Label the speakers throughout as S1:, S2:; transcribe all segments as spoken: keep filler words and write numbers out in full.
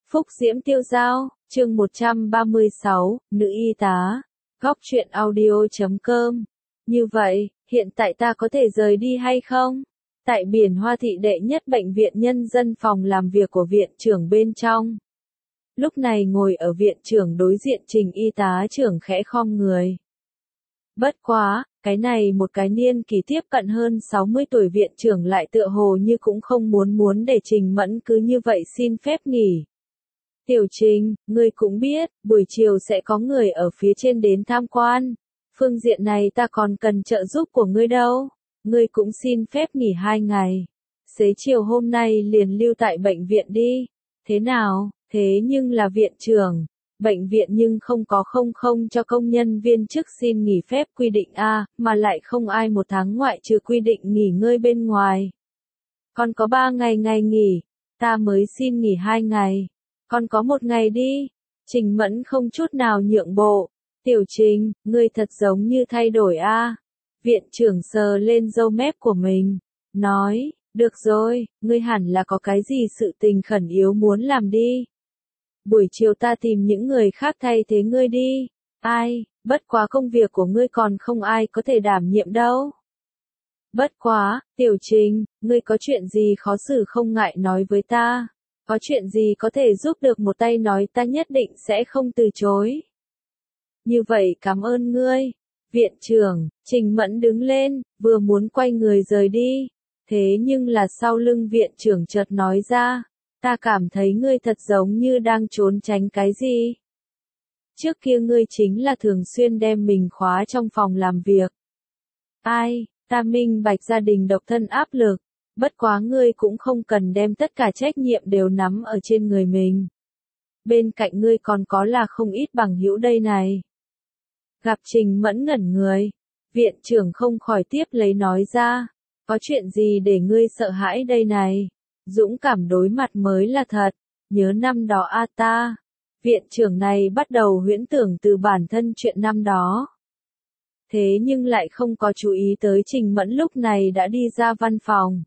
S1: Phúc Diễm Tiêu Dao, chương một trăm ba mươi sáu, nữ y tá, góc truyện audio chấm com. Như vậy, hiện tại ta có thể rời đi hay không? Tại Biển Hoa thị đệ nhất bệnh viện nhân dân phòng làm việc của viện trưởng bên trong. Lúc này ngồi ở viện trưởng đối diện Trình y tá trưởng khẽ khom người. Bất quá, cái này một cái niên kỳ tiếp cận hơn sáu mươi tuổi viện trưởng lại tựa hồ như cũng không muốn muốn để Trình Mẫn cứ như vậy xin phép nghỉ. Tiểu Trình, ngươi cũng biết, buổi chiều sẽ có người ở phía trên đến tham quan. Phương diện này ta còn cần trợ giúp của ngươi đâu. Ngươi cũng xin phép nghỉ hai ngày. Xế chiều hôm nay liền lưu tại bệnh viện đi. Thế nào, thế nhưng là viện trưởng. Bệnh viện nhưng không có không không cho công nhân viên chức xin nghỉ phép quy định A, mà lại không ai một tháng ngoại trừ quy định nghỉ ngơi bên ngoài. Còn có ba ngày ngày nghỉ, ta mới xin nghỉ hai ngày. Còn có một ngày đi. Trình Mẫn không chút nào nhượng bộ. Tiểu Trình, ngươi thật giống như thay đổi a. Viện trưởng sờ lên râu mép của mình. Nói, được rồi, ngươi hẳn là có cái gì sự tình khẩn yếu muốn làm đi. Buổi chiều ta tìm những người khác thay thế ngươi đi. Ai, bất quá công việc của ngươi còn không ai có thể đảm nhiệm đâu. Bất quá, Tiểu Trình, ngươi có chuyện gì khó xử không ngại nói với ta. Có chuyện gì có thể giúp được một tay nói ta nhất định sẽ không từ chối. Như vậy cảm ơn ngươi. Viện trưởng, Trình Mẫn đứng lên, vừa muốn quay người rời đi. Thế nhưng là sau lưng viện trưởng chợt nói ra. Ta cảm thấy ngươi thật giống như đang trốn tránh cái gì. Trước kia ngươi chính là thường xuyên đem mình khóa trong phòng làm việc. Ai, ta minh bạch gia đình độc thân áp lực. Bất quá ngươi cũng không cần đem tất cả trách nhiệm đều nắm ở trên người mình. Bên cạnh ngươi còn có là không ít bằng hữu đây này. Gặp Trình Mẫn ngẩn người. Viện trưởng không khỏi tiếp lấy nói ra. Có chuyện gì để ngươi sợ hãi đây này? Dũng cảm đối mặt mới là thật. Nhớ năm đó a ta. Viện trưởng này bắt đầu huyễn tưởng từ bản thân chuyện năm đó. Thế nhưng lại không có chú ý tới Trình Mẫn lúc này đã đi ra văn phòng.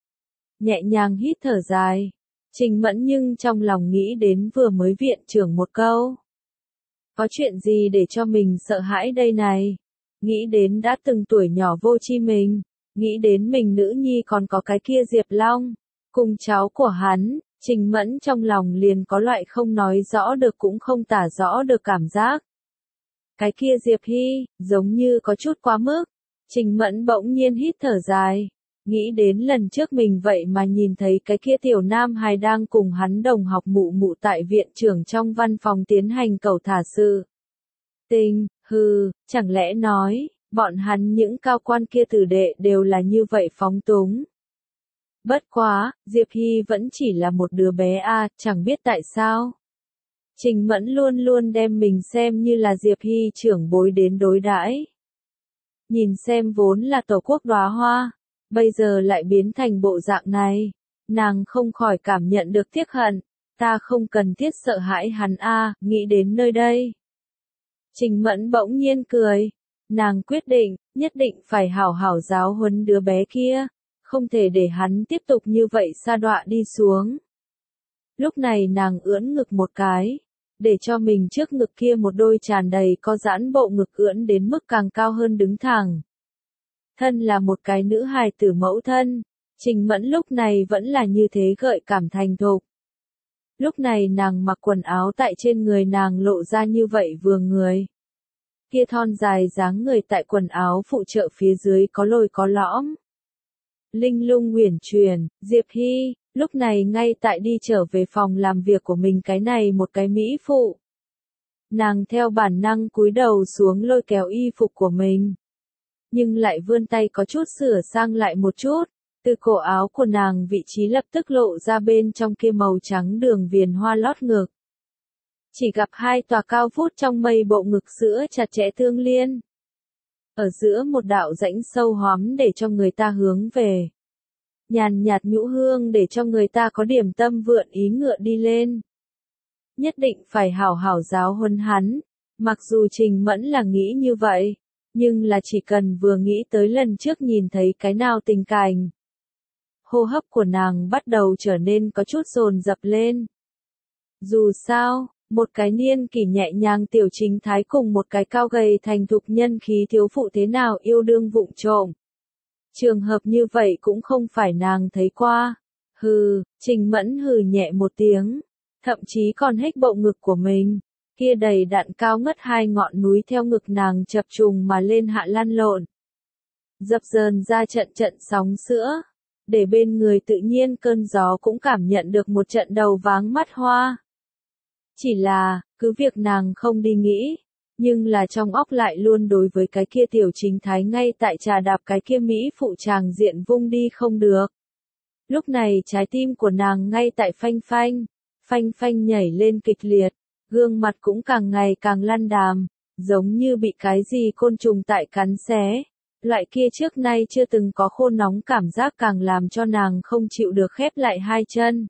S1: Nhẹ nhàng hít thở dài. Trình Mẫn nhưng trong lòng nghĩ đến vừa mới viện trưởng một câu. Có chuyện gì để cho mình sợ hãi đây này? Nghĩ đến đã từng tuổi nhỏ vô tri mình. Nghĩ đến mình nữ nhi còn có cái kia Diệp Long. Cùng cháu của hắn, Trình Mẫn trong lòng liền có loại không nói rõ được cũng không tả rõ được cảm giác. Cái kia Diệp Hy, giống như có chút quá mức. Trình Mẫn bỗng nhiên hít thở dài. Nghĩ đến lần trước mình vậy mà nhìn thấy cái kia tiểu nam hài đang cùng hắn đồng học mụ mụ tại viện trưởng trong văn phòng tiến hành cẩu thả sự. Tình, hừ, chẳng lẽ nói, bọn hắn những cao quan kia tử đệ đều là như vậy phóng túng. Bất quá, Diệp Hy vẫn chỉ là một đứa bé a, chẳng biết tại sao. Trình Mẫn luôn luôn đem mình xem như là Diệp Hy trưởng bối đến đối đãi. Nhìn xem vốn là tổ quốc đóa hoa. Bây giờ lại biến thành bộ dạng này. Nàng không khỏi cảm nhận được tiếc hận. Ta không cần thiết sợ hãi hắn a, nghĩ đến nơi đây. Trình Mẫn bỗng nhiên cười. Nàng quyết định, nhất định phải hảo hảo giáo huấn đứa bé kia. Không thể để hắn tiếp tục như vậy sa đọa đi xuống. Lúc này nàng ưỡn ngực một cái. Để cho mình trước ngực kia một đôi tràn đầy có giãn bộ ngực ưỡn đến mức càng cao hơn đứng thẳng. Thân là một cái nữ hài tử mẫu thân, Trình Mẫn lúc này vẫn là như thế gợi cảm thành thục. Lúc này nàng mặc quần áo tại trên người nàng lộ ra như vậy vừa người. Kia thon dài dáng người tại quần áo phụ trợ phía dưới có lồi có lõm. Linh lung uyển chuyển, Diệp Hy, lúc này ngay tại đi trở về phòng làm việc của mình cái này một cái mỹ phụ. Nàng theo bản năng cúi đầu xuống lôi kéo y phục của mình. Nhưng lại vươn tay có chút sửa sang lại một chút, từ cổ áo của nàng vị trí lập tức lộ ra bên trong kia màu trắng đường viền hoa lót ngực. Chỉ gặp hai tòa cao vút trong mây bộ ngực sữa chặt chẽ tương liên. Ở giữa một đạo rãnh sâu hoắm để cho người ta hướng về. Nhàn nhạt nhũ hương để cho người ta có điểm tâm vượn ý ngựa đi lên. Nhất định phải hảo hảo giáo huấn hắn, mặc dù Trình Mẫn là nghĩ như vậy. Nhưng là chỉ cần vừa nghĩ tới lần trước nhìn thấy cái nào tình cảnh. Hô hấp của nàng bắt đầu trở nên có chút dồn dập lên. Dù sao, một cái niên kỷ nhẹ nhàng tiểu chính thái cùng một cái cao gầy thành thục nhân khí thiếu phụ thế nào yêu đương vụng trộm. Trường hợp như vậy cũng không phải nàng thấy qua. Hừ, Trình Mẫn hừ nhẹ một tiếng, thậm chí còn hếch bộ ngực của mình, kia đầy đặn cao ngất hai ngọn núi theo ngực nàng chập trùng mà lên hạ lăn lộn. Dập dờn ra trận trận sóng sữa, để bên người tự nhiên cơn gió cũng cảm nhận được một trận đầu váng mắt hoa. Chỉ là, cứ việc nàng không đi nghĩ, nhưng là trong óc lại luôn đối với cái kia tiểu chính thái ngay tại trà đạp cái kia Mỹ phụ tràng diện vung đi không được. Lúc này trái tim của nàng ngay tại phanh phanh, phanh phanh nhảy lên kịch liệt, gương mặt cũng càng ngày càng lăn đàm, giống như bị cái gì côn trùng tại cắn xé. Loại kia trước nay chưa từng có khô nóng cảm giác càng làm cho nàng không chịu được khép lại hai chân.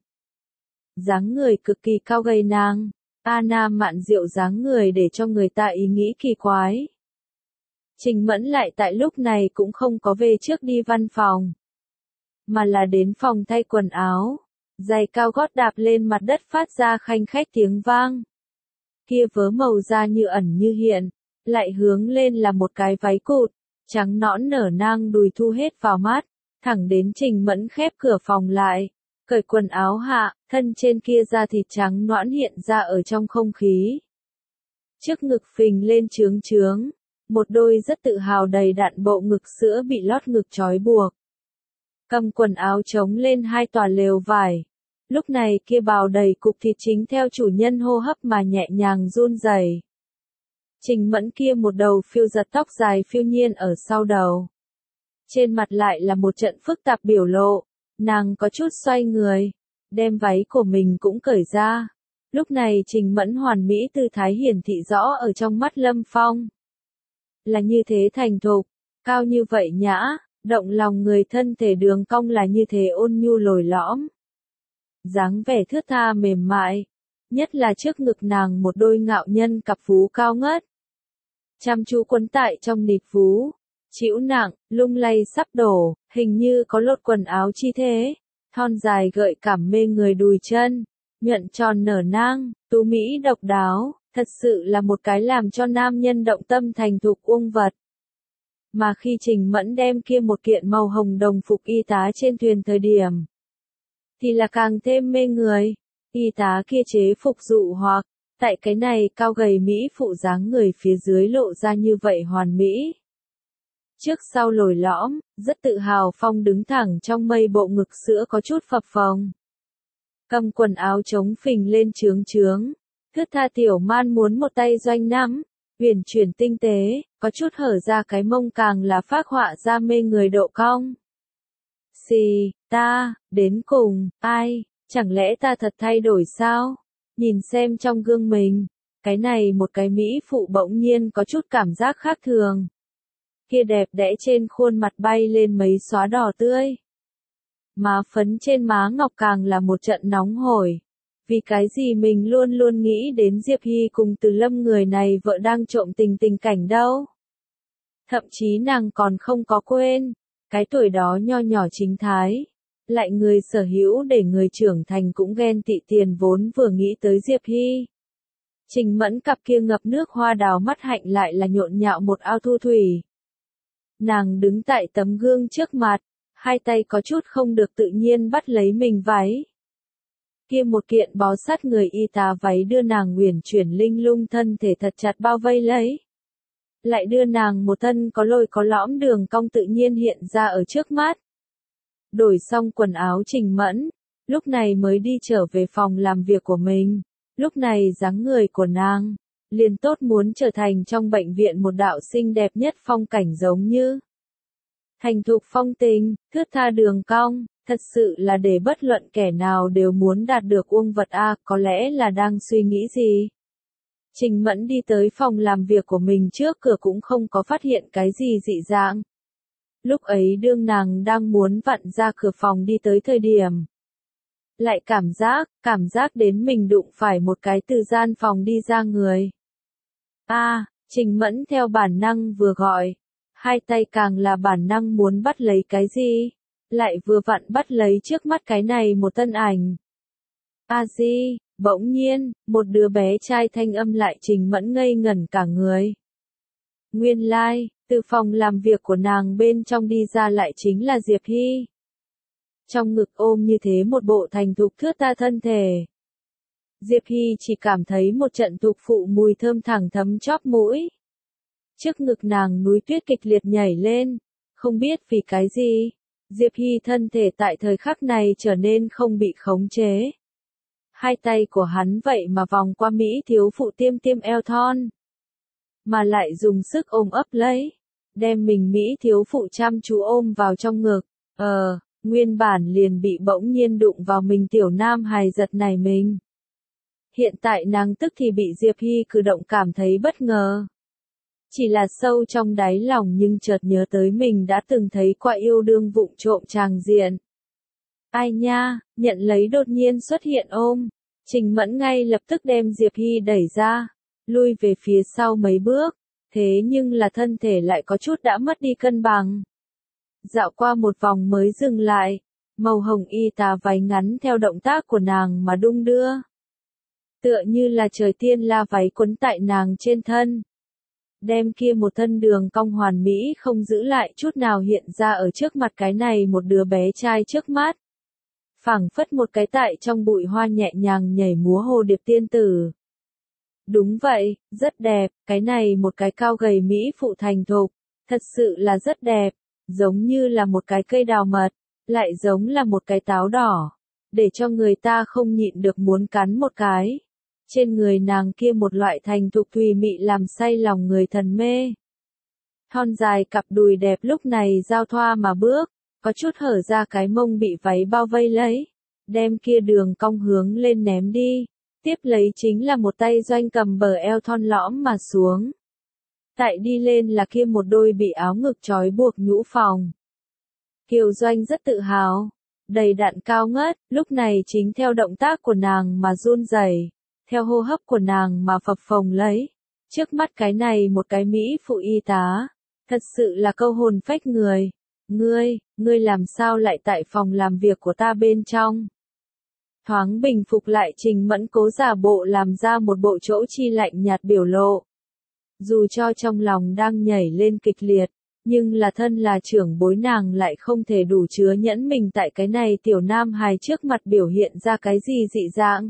S1: Dáng người cực kỳ cao gầy nàng, Anna mạn diệu dáng người để cho người ta ý nghĩ kỳ quái. Trình Mẫn lại tại lúc này cũng không có về trước đi văn phòng, mà là đến phòng thay quần áo, giày cao gót đạp lên mặt đất phát ra khanh khách tiếng vang. Kia vớ màu da như ẩn như hiện, lại hướng lên là một cái váy cụt, trắng nõn nở nang đùi thu hết vào mắt, thẳng đến Trình Mẫn khép cửa phòng lại, cởi quần áo hạ, thân trên kia da thịt trắng nõn hiện ra ở trong không khí. Trước ngực phình lên trướng trướng, một đôi rất tự hào đầy đặn bộ ngực sữa bị lót ngực trói buộc. Cầm quần áo trống lên hai tòa lều vải. Lúc này kia bào đầy cục thịt chính theo chủ nhân hô hấp mà nhẹ nhàng run rẩy. Trình Mẫn kia một đầu phiêu giật tóc dài phiêu nhiên ở sau đầu. Trên mặt lại là một trận phức tạp biểu lộ, nàng có chút xoay người, đem váy của mình cũng cởi ra. Lúc này Trình Mẫn hoàn mỹ tư thái hiển thị rõ ở trong mắt Lâm Phong. Là như thế thành thục, cao như vậy nhã, động lòng người thân thể đường cong là như thế ôn nhu lồi lõm. Dáng vẻ thướt tha mềm mại, nhất là trước ngực nàng một đôi ngạo nhân cặp vú cao ngất. Chăm chú quấn tại trong nịt vú, chịu nặng, lung lay sắp đổ, hình như có lột quần áo chi thế, thon dài gợi cảm mê người đùi chân, nhuận tròn nở nang, tú mỹ độc đáo, thật sự là một cái làm cho nam nhân động tâm thành thục uông vật. Mà khi Trình Mẫn đem kia một kiện màu hồng đồng phục y tá trên thuyền thời điểm, thì là càng thêm mê người. Y tá kia chế phục dụ hoặc, tại cái này cao gầy Mỹ phụ dáng người phía dưới lộ ra như vậy hoàn mỹ. Trước sau lồi lõm, rất tự hào phong đứng thẳng trong mây bộ ngực sữa có chút phập phồng. Cầm quần áo chống phình lên trướng trướng, thướt tha tiểu man muốn một tay doanh nắm, uyển chuyển tinh tế, có chút hở ra cái mông càng là phác họa ra mê người độ cong. Xì, ta, đến cùng, ai, chẳng lẽ ta thật thay đổi sao? Nhìn xem trong gương mình, cái này một cái Mỹ phụ bỗng nhiên có chút cảm giác khác thường. Kia đẹp đẽ trên khuôn mặt bay lên mấy xóa đỏ tươi. Má phấn trên má ngọc càng là một trận nóng hổi. Vì cái gì mình luôn luôn nghĩ đến Diệp Hy cùng Từ Lâm người này vợ đang trộm tình tình cảnh đâu. Thậm chí nàng còn không có quên, cái tuổi đó nho nhỏ chính thái. Lại người sở hữu để người trưởng thành cũng ghen tị tiền vốn vừa nghĩ tới Diệp Hy. Trình Mẫn cặp kia ngập nước hoa đào mắt hạnh lại là nhộn nhạo một ao thu thủy. Nàng đứng tại tấm gương trước mặt, hai tay có chút không được tự nhiên bắt lấy mình váy. Kia một kiện bó sát người y tá váy đưa nàng uyển chuyển linh lung thân thể thật chặt bao vây lấy. Lại đưa nàng một thân có lồi có lõm đường cong tự nhiên hiện ra ở trước mắt. Đổi xong quần áo Trình Mẫn, lúc này mới đi trở về phòng làm việc của mình. Lúc này dáng người của nàng, liền tốt muốn trở thành trong bệnh viện một đạo xinh đẹp nhất phong cảnh giống như. Thành thục phong tình, thướt tha đường cong, thật sự là để bất luận kẻ nào đều muốn đạt được uông vật a, có lẽ là đang suy nghĩ gì. Trình Mẫn đi tới phòng làm việc của mình trước cửa cũng không có phát hiện cái gì dị dạng. Lúc ấy đương nàng đang muốn vặn ra cửa phòng đi tới thời điểm. Lại cảm giác, cảm giác đến mình đụng phải một cái từ gian phòng đi ra người. A, à, Trình Mẫn theo bản năng vừa gọi. Hai tay càng là bản năng muốn bắt lấy cái gì. Lại vừa vặn bắt lấy trước mắt cái này một thân ảnh. A Di, Bỗng nhiên, một đứa bé trai thanh âm lại Trình Mẫn ngây ngẩn cả người. Nguyên lai, like, từ phòng làm việc của nàng bên trong đi ra lại chính là Diệp Hy. Trong ngực ôm như thế một bộ thành thục thướt tha thân thể. Diệp Hy chỉ cảm thấy một trận tục phụ mùi thơm thẳng thấm chóp mũi. Trước ngực nàng núi tuyết kịch liệt nhảy lên, không biết vì cái gì, Diệp Hy thân thể tại thời khắc này trở nên không bị khống chế. Hai tay của hắn vậy mà vòng qua Mỹ thiếu phụ tiêm tiêm eo thon. Mà lại dùng sức ôm ấp lấy, đem mình Mỹ thiếu phụ chăm chú ôm vào trong ngực. Ờ, nguyên bản liền bị bỗng nhiên đụng vào mình tiểu nam hài giật nảy mình. Hiện tại nàng tức thì bị Diệp Hy cử động cảm thấy bất ngờ. Chỉ là sâu trong đáy lòng nhưng chợt nhớ tới mình đã từng thấy qua yêu đương vụng trộm tràng diện. Ai nha, nhận lấy đột nhiên xuất hiện ôm, Trình Mẫn ngay lập tức đem Diệp Hy đẩy ra, lui về phía sau mấy bước, thế nhưng là thân thể lại có chút đã mất đi cân bằng. Dạo qua một vòng mới dừng lại, màu hồng y tà váy ngắn theo động tác của nàng mà đung đưa. Tựa như là trời tiên la váy quấn tại nàng trên thân. Đem kia một thân đường cong hoàn mỹ không giữ lại chút nào hiện ra ở trước mặt cái này một đứa bé trai trước mắt. Phảng phất một cái tại trong bụi hoa nhẹ nhàng nhảy múa hồ điệp tiên tử. Đúng vậy, rất đẹp, cái này một cái cao gầy Mỹ phụ thành thục, thật sự là rất đẹp, giống như là một cái cây đào mật, lại giống là một cái táo đỏ, để cho người ta không nhịn được muốn cắn một cái. Trên người nàng kia một loại thành thục thùy mị làm say lòng người thần mê. Thon dài cặp đùi đẹp lúc này giao thoa mà bước, có chút hở ra cái mông bị váy bao vây lấy, đem kia đường cong hướng lên ném đi, tiếp lấy chính là một tay doanh cầm bờ eo thon lõm mà xuống. Tại đi lên là kia một đôi bị áo ngực trói buộc nhũ phòng. Kiều Doanh rất tự hào, đầy đặn cao ngất, lúc này chính theo động tác của nàng mà run rẩy, theo hô hấp của nàng mà phập phồng lấy. Trước mắt cái này một cái Mỹ phụ y tá, thật sự là câu hồn phách người. Ngươi, ngươi làm sao lại tại phòng làm việc của ta bên trong? Thoáng bình phục lại Trình Mẫn cố giả bộ làm ra một bộ chỗ chi lạnh nhạt biểu lộ. Dù cho trong lòng đang nhảy lên kịch liệt, nhưng là thân là trưởng bối nàng lại không thể đủ chứa nhẫn mình tại cái này tiểu nam hài trước mặt biểu hiện ra cái gì dị dạng.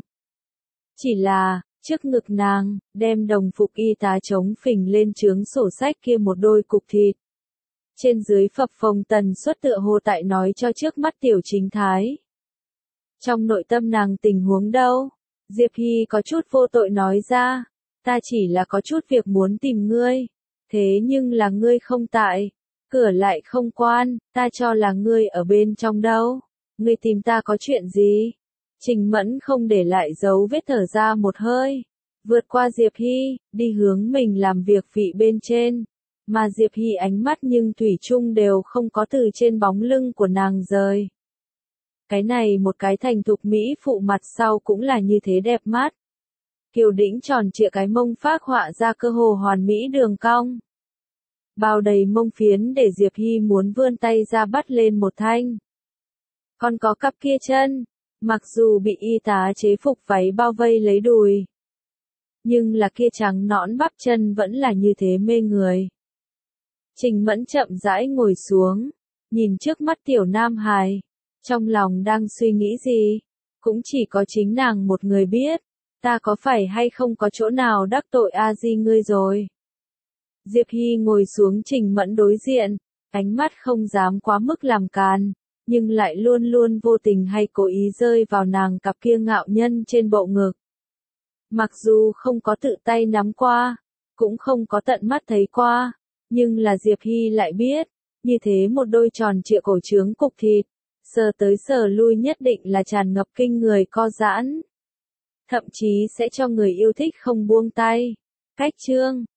S1: Chỉ là, trước ngực nàng, đem đồng phục y tá chống phình lên chướng sổ sách kia một đôi cục thịt. Trên dưới phập phồng tần suất tựa hồ tại nói cho trước mắt tiểu chính thái. Trong nội tâm nàng tình huống đâu? Diệp Hy có chút vô tội nói ra, ta chỉ là có chút việc muốn tìm ngươi, thế nhưng là ngươi không tại, cửa lại không quan, ta cho là ngươi ở bên trong đâu, ngươi tìm ta có chuyện gì? Trình Mẫn không để lại dấu vết thở ra một hơi, vượt qua Diệp Hy, đi hướng mình làm việc vị bên trên. Mà Diệp Hy ánh mắt nhưng thủy chung đều không có từ trên bóng lưng của nàng rời. Cái này một cái thành thục Mỹ phụ mặt sau cũng là như thế đẹp mắt. Kiều đĩnh tròn trịa cái mông phác họa ra cơ hồ hoàn mỹ đường cong. Bao đầy mông phiến để Diệp Hy muốn vươn tay ra bắt lên một thanh. Còn có cặp kia chân, mặc dù bị y tá chế phục váy bao vây lấy đùi. Nhưng là kia trắng nõn bắp chân vẫn là như thế mê người. Trình Mẫn chậm rãi ngồi xuống, nhìn trước mắt tiểu nam hài, trong lòng đang suy nghĩ gì, cũng chỉ có chính nàng một người biết, ta có phải hay không có chỗ nào đắc tội a di ngươi rồi. Diệp Hy ngồi xuống Trình Mẫn đối diện, ánh mắt không dám quá mức làm càn, nhưng lại luôn luôn vô tình hay cố ý rơi vào nàng cặp kia ngạo nhân trên bộ ngực. Mặc dù không có tự tay nắm qua, cũng không có tận mắt thấy qua. Nhưng là Diệp Hy lại biết, như thế một đôi tròn trịa cổ trướng cục thịt, sờ tới sờ lui nhất định là tràn ngập kinh người co giãn. Thậm chí sẽ cho người yêu thích không buông tay. Cách chương